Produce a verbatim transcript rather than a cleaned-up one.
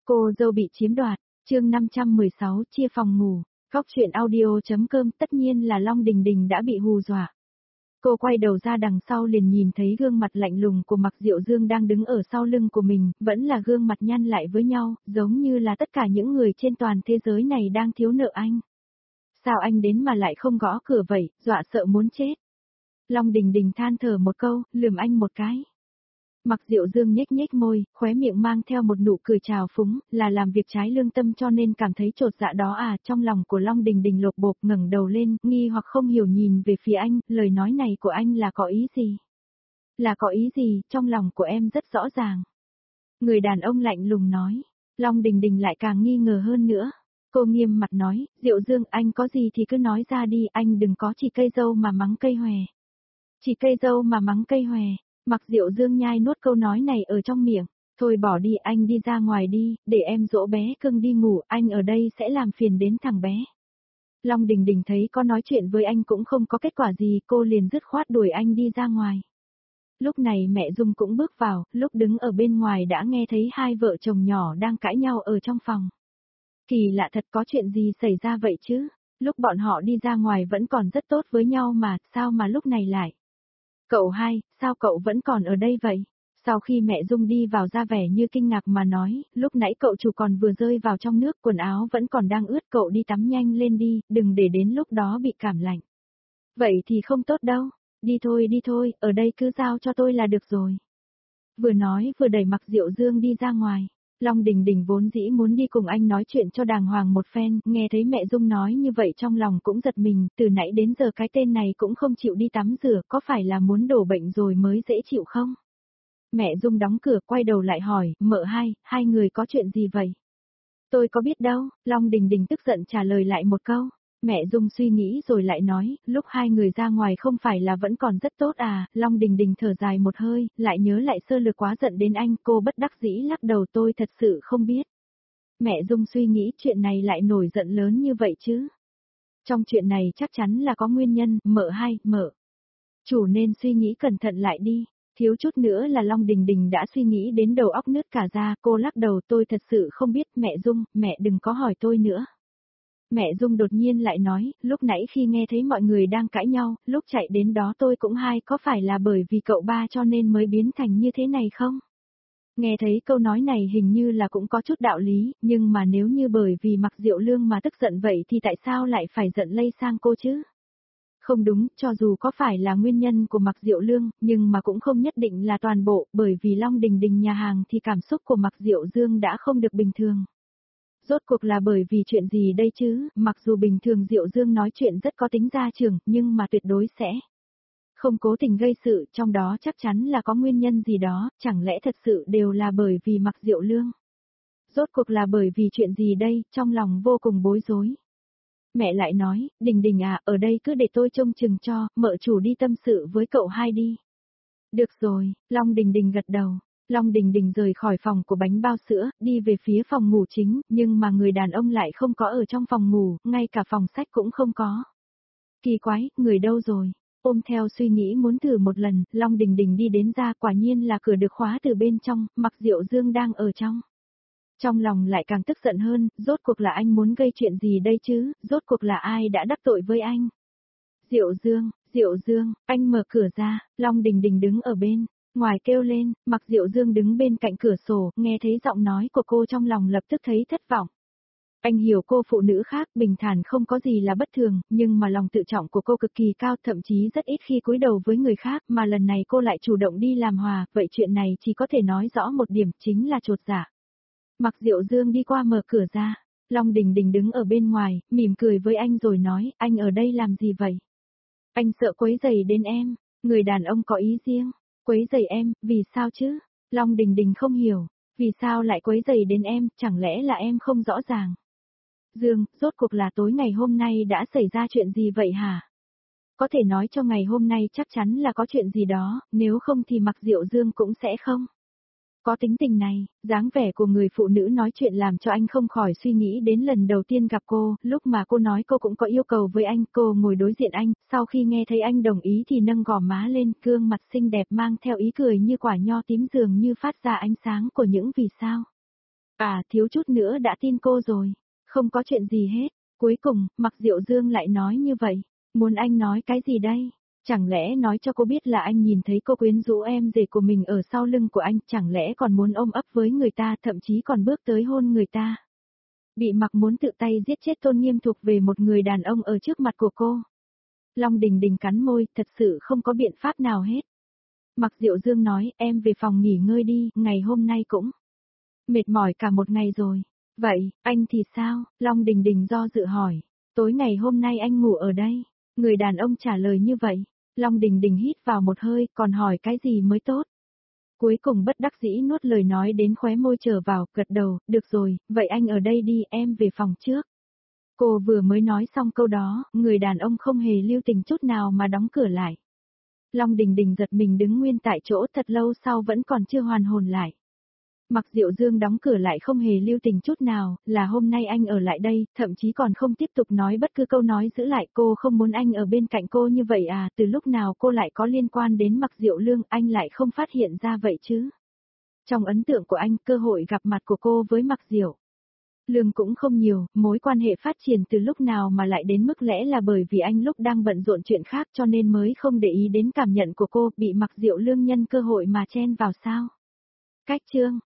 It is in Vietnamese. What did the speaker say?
Cô dâu bị chiếm đoạt, chương năm trăm mười sáu chia phòng ngủ, Góc truyện audio.com. Tất nhiên là Long Đình Đình đã bị hù dọa. Cô quay đầu ra đằng sau liền nhìn thấy gương mặt lạnh lùng của Mạc Diệu Dương đang đứng ở sau lưng của mình, vẫn là gương mặt nhăn lại với nhau, giống như là tất cả những người trên toàn thế giới này đang thiếu nợ anh. Sao anh đến mà lại không gõ cửa vậy, dọa sợ muốn chết. Long Đình Đình than thở một câu, lườm anh một cái. Mạc Diệu Dương nhếch nhếch môi, khóe miệng mang theo một nụ cười trào phúng, là làm việc trái lương tâm cho nên cảm thấy trột dạ đó à. Trong lòng của Long Đình Đình lột bột, ngẩng đầu lên, nghi hoặc không hiểu nhìn về phía anh, lời nói này của anh là có ý gì? Là có ý gì, trong lòng của em rất rõ ràng. Người đàn ông lạnh lùng nói, Long Đình Đình lại càng nghi ngờ hơn nữa. Cô nghiêm mặt nói, Diệu Dương, anh có gì thì cứ nói ra đi, anh đừng có chỉ cây dâu mà mắng cây hòe. Chỉ cây dâu mà mắng cây hòe. Mạc Diệu Dương nhai nuốt câu nói này ở trong miệng, thôi bỏ đi, anh đi ra ngoài đi, để em dỗ bé cưng đi ngủ, anh ở đây sẽ làm phiền đến thằng bé. Long Đình Đình thấy có nói chuyện với anh cũng không có kết quả gì, cô liền dứt khoát đuổi anh đi ra ngoài. Lúc này mẹ Dung cũng bước vào, lúc đứng ở bên ngoài đã nghe thấy hai vợ chồng nhỏ đang cãi nhau ở trong phòng. Kỳ lạ thật, có chuyện gì xảy ra vậy chứ, lúc bọn họ đi ra ngoài vẫn còn rất tốt với nhau mà, sao mà lúc này lại. Cậu hai, sao cậu vẫn còn ở đây vậy? Sau khi mẹ Dung đi vào ra vẻ như kinh ngạc mà nói, lúc nãy cậu chủ còn vừa rơi vào trong nước, quần áo vẫn còn đang ướt, cậu đi tắm nhanh lên đi, đừng để đến lúc đó bị cảm lạnh. Vậy thì không tốt đâu, đi thôi đi thôi, ở đây cứ giao cho tôi là được rồi. Vừa nói vừa đẩy Mạc Diệu Dương đi ra ngoài. Long Đình Đình vốn dĩ muốn đi cùng anh nói chuyện cho đàng hoàng một phen, nghe thấy mẹ Dung nói như vậy trong lòng cũng giật mình, từ nãy đến giờ cái tên này cũng không chịu đi tắm rửa, có phải là muốn đổ bệnh rồi mới dễ chịu không? Mẹ Dung đóng cửa quay đầu lại hỏi, mợ hai, hai người có chuyện gì vậy? Tôi có biết đâu, Long Đình Đình tức giận trả lời lại một câu. Mẹ Dung suy nghĩ rồi lại nói, lúc hai người ra ngoài không phải là vẫn còn rất tốt à, Long Đình Đình thở dài một hơi, lại nhớ lại sơ lược quá giận đến anh, cô bất đắc dĩ lắc đầu, tôi thật sự không biết. Mẹ Dung suy nghĩ chuyện này lại nổi giận lớn như vậy chứ. Trong chuyện này chắc chắn là có nguyên nhân, mợ hai, mợ. Chủ nên suy nghĩ cẩn thận lại đi, thiếu chút nữa là Long Đình Đình đã suy nghĩ đến đầu óc nứt cả ra, cô lắc đầu, tôi thật sự không biết, mẹ Dung, mẹ đừng có hỏi tôi nữa. Mẹ Dung đột nhiên lại nói, lúc nãy khi nghe thấy mọi người đang cãi nhau, lúc chạy đến đó tôi cũng hay, có phải là bởi vì cậu ba cho nên mới biến thành như thế này không? Nghe thấy câu nói này hình như là cũng có chút đạo lý, nhưng mà nếu như bởi vì Mạc Diệu Lương mà tức giận vậy thì tại sao lại phải giận lây sang cô chứ? Không đúng, cho dù có phải là nguyên nhân của Mạc Diệu Lương, nhưng mà cũng không nhất định là toàn bộ, bởi vì Long Đình Đình nhà hàng thì cảm xúc của Mạc Diệu Dương đã không được bình thường. Rốt cuộc là bởi vì chuyện gì đây chứ, mặc dù bình thường Diệu Dương nói chuyện rất có tính gia trưởng, nhưng mà tuyệt đối sẽ không cố tình gây sự, trong đó chắc chắn là có nguyên nhân gì đó, chẳng lẽ thật sự đều là bởi vì Mạc Diệu Lương. Rốt cuộc là bởi vì chuyện gì đây, trong lòng vô cùng bối rối. Mẹ lại nói, Đình Đình à, ở đây cứ để tôi trông chừng cho, mợ chủ đi tâm sự với cậu hai đi. Được rồi, Long Đình Đình gật đầu. Long Đình Đình rời khỏi phòng của bánh bao sữa, đi về phía phòng ngủ chính, nhưng mà người đàn ông lại không có ở trong phòng ngủ, ngay cả phòng sách cũng không có. Kỳ quái, người đâu rồi? Ôm theo suy nghĩ muốn thử một lần, Long Đình Đình đi đến ra, quả nhiên là cửa được khóa từ bên trong, Mạc Diệu Dương đang ở trong. Trong lòng lại càng tức giận hơn, rốt cuộc là anh muốn gây chuyện gì đây chứ, rốt cuộc là ai đã đắc tội với anh? Diệu Dương, Diệu Dương, anh mở cửa ra, Long Đình Đình đứng ở bên. Ngoài kêu lên, Mạc Diệu Dương đứng bên cạnh cửa sổ, nghe thấy giọng nói của cô trong lòng lập tức thấy thất vọng. Anh hiểu cô phụ nữ khác bình thản không có gì là bất thường, nhưng mà lòng tự trọng của cô cực kỳ cao, thậm chí rất ít khi cúi đầu với người khác, mà lần này cô lại chủ động đi làm hòa, vậy chuyện này chỉ có thể nói rõ một điểm, chính là chột dạ. Mạc Diệu Dương đi qua mở cửa ra, Long Đình Đình đứng ở bên ngoài, mỉm cười với anh rồi nói, anh ở đây làm gì vậy? Anh sợ quấy rầy đến em, người đàn ông có ý riêng. Quấy rầy em, vì sao chứ? Long Đình Đình không hiểu, vì sao lại quấy rầy đến em, chẳng lẽ là em không rõ ràng? Dương, rốt cuộc là tối ngày hôm nay đã xảy ra chuyện gì vậy hả? Có thể nói cho ngày hôm nay chắc chắn là có chuyện gì đó, nếu không thì Mạc Diệu Dương cũng sẽ không. Có tính tình này, dáng vẻ của người phụ nữ nói chuyện làm cho anh không khỏi suy nghĩ đến lần đầu tiên gặp cô, lúc mà cô nói cô cũng có yêu cầu với anh, cô ngồi đối diện anh, sau khi nghe thấy anh đồng ý thì nâng gò má lên, gương mặt xinh đẹp mang theo ý cười như quả nho tím dường như phát ra ánh sáng của những vì sao. À, thiếu chút nữa đã tin cô rồi. Không có chuyện gì hết. Cuối cùng, Mạc Diệu Dương lại nói như vậy. Muốn anh nói cái gì đây? Chẳng lẽ nói cho cô biết là anh nhìn thấy cô quyến rũ em rể của mình ở sau lưng của anh, chẳng lẽ còn muốn ôm ấp với người ta, thậm chí còn bước tới hôn người ta. Bị Mặc muốn tự tay giết chết tôn nghiêm thuộc về một người đàn ông ở trước mặt của cô. Long Đình Đình cắn môi, thật sự không có biện pháp nào hết. Mạc Diệu Dương nói, em về phòng nghỉ ngơi đi, ngày hôm nay cũng mệt mỏi cả một ngày rồi. Vậy, anh thì sao? Long Đình Đình do dự hỏi. Tối ngày hôm nay anh ngủ ở đây. Người đàn ông trả lời như vậy. Long Đình Đình hít vào một hơi, còn hỏi cái gì mới tốt. Cuối cùng bất đắc dĩ nuốt lời nói đến khóe môi trở vào, gật đầu, được rồi, vậy anh ở đây đi, em về phòng trước. Cô vừa mới nói xong câu đó, người đàn ông không hề lưu tình chút nào mà đóng cửa lại. Long Đình Đình giật mình đứng nguyên tại chỗ thật lâu sau vẫn còn chưa hoàn hồn lại. Mạc Diệu Dương đóng cửa lại không hề lưu tình chút nào, là hôm nay anh ở lại đây, thậm chí còn không tiếp tục nói bất cứ câu nói giữ lại, cô không muốn anh ở bên cạnh cô như vậy à, từ lúc nào cô lại có liên quan đến Mạc Diệu Lương, anh lại không phát hiện ra vậy chứ. Trong ấn tượng của anh, cơ hội gặp mặt của cô với Mạc Diệu Lương cũng không nhiều, mối quan hệ phát triển từ lúc nào mà lại đến mức lẽ là bởi vì anh lúc đang bận rộn chuyện khác cho nên mới không để ý đến cảm nhận của cô, bị Mạc Diệu Lương nhân cơ hội mà chen vào sao. Cách chương